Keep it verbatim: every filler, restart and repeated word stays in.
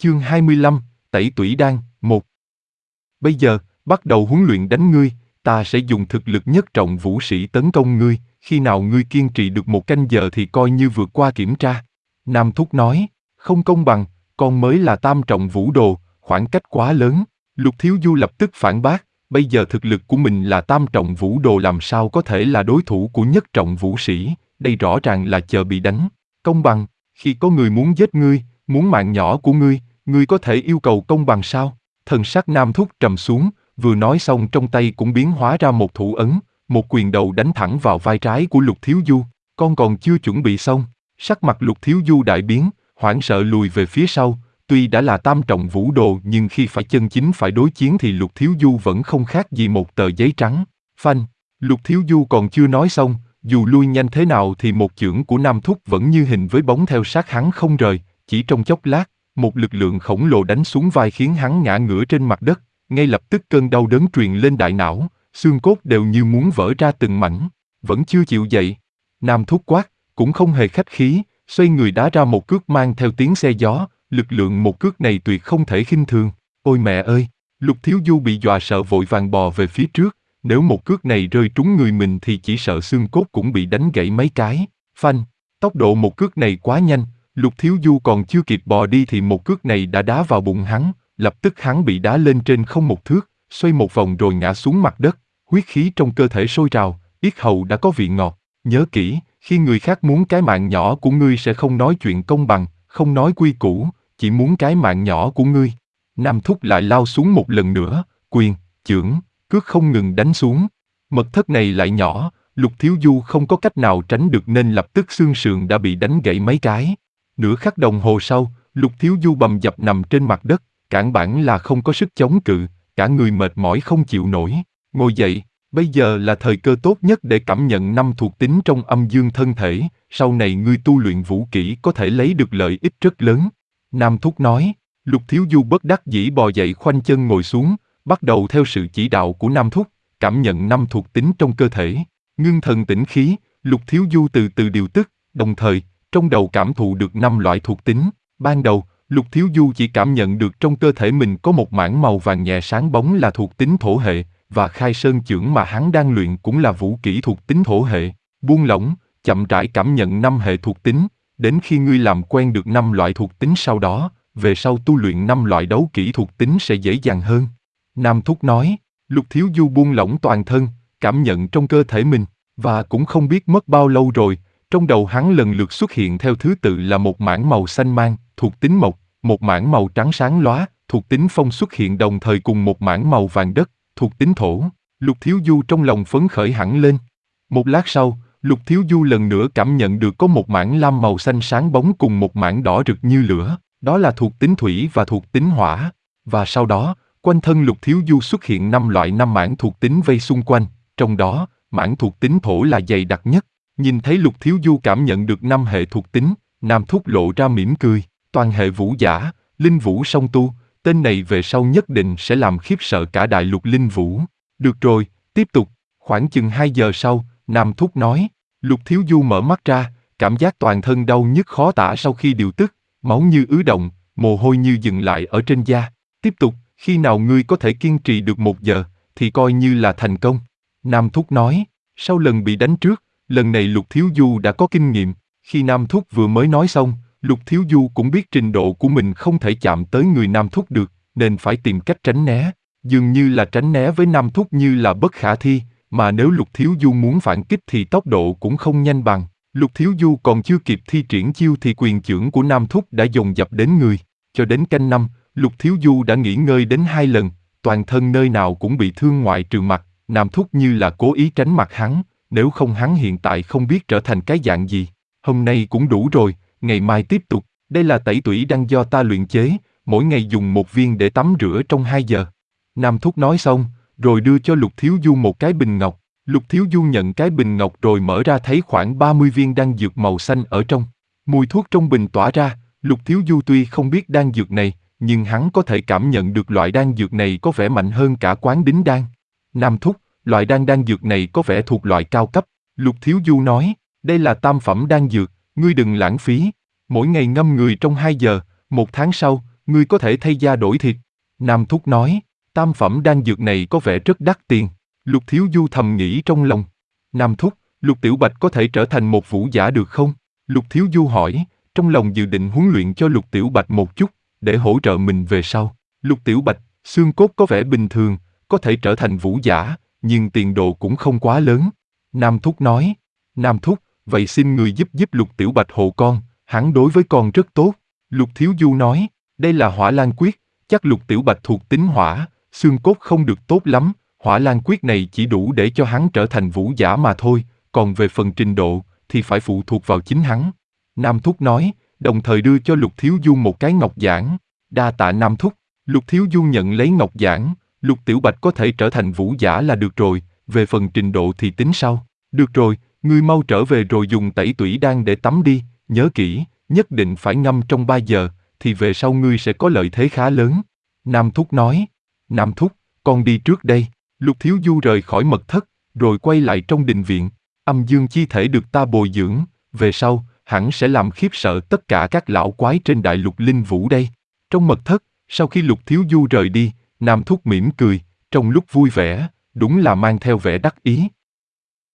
Chương hai mươi lăm, Tẩy Tủy Đan, một. Bây giờ, bắt đầu huấn luyện đánh ngươi, ta sẽ dùng thực lực nhất trọng vũ sĩ tấn công ngươi, khi nào ngươi kiên trì được một canh giờ thì coi như vượt qua kiểm tra. Nam Thúc nói, không công bằng, con mới là tam trọng vũ đồ, khoảng cách quá lớn. Lục Thiếu Du lập tức phản bác, bây giờ thực lực của mình là tam trọng vũ đồ làm sao có thể là đối thủ của nhất trọng vũ sĩ, đây rõ ràng là chờ bị đánh. Công bằng, khi có người muốn giết ngươi, muốn mạng nhỏ của ngươi, ngươi có thể yêu cầu công bằng sao? Thần sắc Nam Thúc trầm xuống, vừa nói xong trong tay cũng biến hóa ra một thủ ấn, một quyền đầu đánh thẳng vào vai trái của Lục Thiếu Du. Con còn chưa chuẩn bị xong, sắc mặt Lục Thiếu Du đại biến, hoảng sợ lùi về phía sau. Tuy đã là tam trọng vũ đồ nhưng khi phải chân chính phải đối chiến thì Lục Thiếu Du vẫn không khác gì một tờ giấy trắng. Phanh, Lục Thiếu Du còn chưa nói xong, dù lui nhanh thế nào thì một chưởng của Nam Thúc vẫn như hình với bóng theo sát hắn không rời. Chỉ trong chốc lát, một lực lượng khổng lồ đánh xuống vai khiến hắn ngã ngửa trên mặt đất. Ngay lập tức cơn đau đớn truyền lên đại não, xương cốt đều như muốn vỡ ra từng mảnh. Vẫn chưa chịu dậy. Nam Thúc quát, cũng không hề khách khí, xoay người đá ra một cước mang theo tiếng xe gió. Lực lượng một cước này tuyệt không thể khinh thường. Ôi mẹ ơi! Lục Thiếu Du bị dọa sợ vội vàng bò về phía trước. Nếu một cước này rơi trúng người mình thì chỉ sợ xương cốt cũng bị đánh gãy mấy cái. Phanh! Tốc độ một cước này quá nhanh. Lục Thiếu Du còn chưa kịp bò đi thì một cước này đã đá vào bụng hắn. Lập tức hắn bị đá lên trên không một thước, xoay một vòng rồi ngã xuống mặt đất. Huyết khí trong cơ thể sôi trào, yết hầu đã có vị ngọt. Nhớ kỹ, khi người khác muốn cái mạng nhỏ của ngươi sẽ không nói chuyện công bằng, không nói quy củ, chỉ muốn cái mạng nhỏ của ngươi. Nam Thúc lại lao xuống một lần nữa, quyền, chưởng, cước không ngừng đánh xuống. Mật thất này lại nhỏ, Lục Thiếu Du không có cách nào tránh được nên lập tức xương sườn đã bị đánh gãy mấy cái. Nửa khắc đồng hồ sau, Lục Thiếu Du bầm dập nằm trên mặt đất, cản bản là không có sức chống cự, cả người mệt mỏi không chịu nổi. Ngồi dậy, bây giờ là thời cơ tốt nhất để cảm nhận năm thuộc tính trong âm dương thân thể, sau này ngươi tu luyện vũ kỹ có thể lấy được lợi ích rất lớn. Nam Thúc nói. Lục Thiếu Du bất đắc dĩ bò dậy khoanh chân ngồi xuống, bắt đầu theo sự chỉ đạo của Nam Thúc, cảm nhận năm thuộc tính trong cơ thể. Ngưng thần tĩnh khí, Lục Thiếu Du từ từ điều tức, đồng thời, trong đầu cảm thụ được năm loại thuộc tính. Ban đầu, Lục Thiếu Du chỉ cảm nhận được trong cơ thể mình có một mảng màu vàng nhẹ sáng bóng là thuộc tính thổ hệ, và khai sơn chưởng mà hắn đang luyện cũng là vũ kỹ thuộc tính thổ hệ. Buông lỏng, chậm rãi cảm nhận năm hệ thuộc tính, đến khi ngươi làm quen được năm loại thuộc tính sau đó, về sau tu luyện năm loại đấu kỹ thuộc tính sẽ dễ dàng hơn. Nam Thúc nói. Lục Thiếu Du buông lỏng toàn thân, cảm nhận trong cơ thể mình, và cũng không biết mất bao lâu rồi, trong đầu hắn lần lượt xuất hiện theo thứ tự là một mảng màu xanh mang, thuộc tính mộc, một mảng màu trắng sáng lóa, thuộc tính phong xuất hiện đồng thời cùng một mảng màu vàng đất, thuộc tính thổ. Lục Thiếu Du trong lòng phấn khởi hẳn lên. Một lát sau, Lục Thiếu Du lần nữa cảm nhận được có một mảng lam màu xanh sáng bóng cùng một mảng đỏ rực như lửa, đó là thuộc tính thủy và thuộc tính hỏa. Và sau đó, quanh thân Lục Thiếu Du xuất hiện năm loại năm mảng thuộc tính vây xung quanh, trong đó, mảng thuộc tính thổ là dày đặc nhất. Nhìn thấy Lục Thiếu Du cảm nhận được năm hệ thuộc tính, Nam Thúc lộ ra mỉm cười. Toàn hệ vũ giả, linh vũ song tu, tên này về sau nhất định sẽ làm khiếp sợ cả đại lục linh vũ. Được rồi, tiếp tục. Khoảng chừng hai giờ sau, Nam Thúc nói. Lục Thiếu Du mở mắt ra, cảm giác toàn thân đau nhức khó tả sau khi điều tức, máu như ứ động, mồ hôi như dừng lại ở trên da. Tiếp tục, khi nào ngươi có thể kiên trì được một giờ, thì coi như là thành công. Nam Thúc nói. Sau lần bị đánh trước, lần này Lục Thiếu Du đã có kinh nghiệm. Khi Nam Thúc vừa mới nói xong, Lục Thiếu Du cũng biết trình độ của mình không thể chạm tới người Nam Thúc được, nên phải tìm cách tránh né. Dường như là tránh né với Nam Thúc như là bất khả thi, mà nếu Lục Thiếu Du muốn phản kích thì tốc độ cũng không nhanh bằng. Lục Thiếu Du còn chưa kịp thi triển chiêu thì quyền chưởng của Nam Thúc đã dồn dập đến người. Cho đến canh năm, Lục Thiếu Du đã nghỉ ngơi đến hai lần, toàn thân nơi nào cũng bị thương ngoại trừ mặt. Nam Thúc như là cố ý tránh mặt hắn, nếu không hắn hiện tại không biết trở thành cái dạng gì. Hôm nay cũng đủ rồi, ngày mai tiếp tục. Đây là tẩy tủy đan do ta luyện chế, mỗi ngày dùng một viên để tắm rửa trong hai giờ. Nam Thúc nói xong, rồi đưa cho Lục Thiếu Du một cái bình ngọc. Lục Thiếu Du nhận cái bình ngọc rồi mở ra thấy khoảng ba mươi viên đan dược màu xanh ở trong. Mùi thuốc trong bình tỏa ra, Lục Thiếu Du tuy không biết đan dược này, nhưng hắn có thể cảm nhận được loại đan dược này có vẻ mạnh hơn cả Quán Đính đan. Nam Thúc, loại đan đan dược này có vẻ thuộc loại cao cấp. Lục Thiếu Du nói, đây là tam phẩm đan dược, ngươi đừng lãng phí. Mỗi ngày ngâm người trong hai giờ, một tháng sau, ngươi có thể thay da đổi thịt. Nam Thúc nói, tam phẩm đan dược này có vẻ rất đắt tiền. Lục Thiếu Du thầm nghĩ trong lòng. Nam Thúc, Lục Tiểu Bạch có thể trở thành một vũ giả được không? Lục Thiếu Du hỏi, trong lòng dự định huấn luyện cho Lục Tiểu Bạch một chút, để hỗ trợ mình về sau. Lục Tiểu Bạch, xương cốt có vẻ bình thường, có thể trở thành vũ giả, nhưng tiền đồ cũng không quá lớn. Nam Thúc nói, Nam Thúc, vậy xin người giúp giúp Lục Tiểu Bạch hộ con, hắn đối với con rất tốt. Lục Thiếu Du nói, đây là Hỏa Lan Quyết, chắc Lục Tiểu Bạch thuộc tính hỏa, xương cốt không được tốt lắm, Hỏa Lan Quyết này chỉ đủ để cho hắn trở thành vũ giả mà thôi, còn về phần trình độ, thì phải phụ thuộc vào chính hắn. Nam Thúc nói, đồng thời đưa cho Lục Thiếu Du một cái ngọc giản. Đa tạ Nam Thúc. Lục Thiếu Du nhận lấy ngọc giản, Lục Tiểu Bạch có thể trở thành vũ giả là được rồi, về phần trình độ thì tính sau. Được rồi, ngươi mau trở về rồi dùng tẩy tủy đan để tắm đi, nhớ kỹ, nhất định phải ngâm trong ba giờ, thì về sau ngươi sẽ có lợi thế khá lớn. Nam Thúc nói, Nam Thúc, con đi trước đây. Lục Thiếu Du rời khỏi mật thất, rồi quay lại trong đình viện. Âm dương chi thể được ta bồi dưỡng, về sau, hẳn sẽ làm khiếp sợ tất cả các lão quái trên đại lục linh vũ đây. Trong mật thất, sau khi Lục Thiếu Du rời đi, Nam Thúc mỉm cười, trong lúc vui vẻ, đúng là mang theo vẻ đắc ý.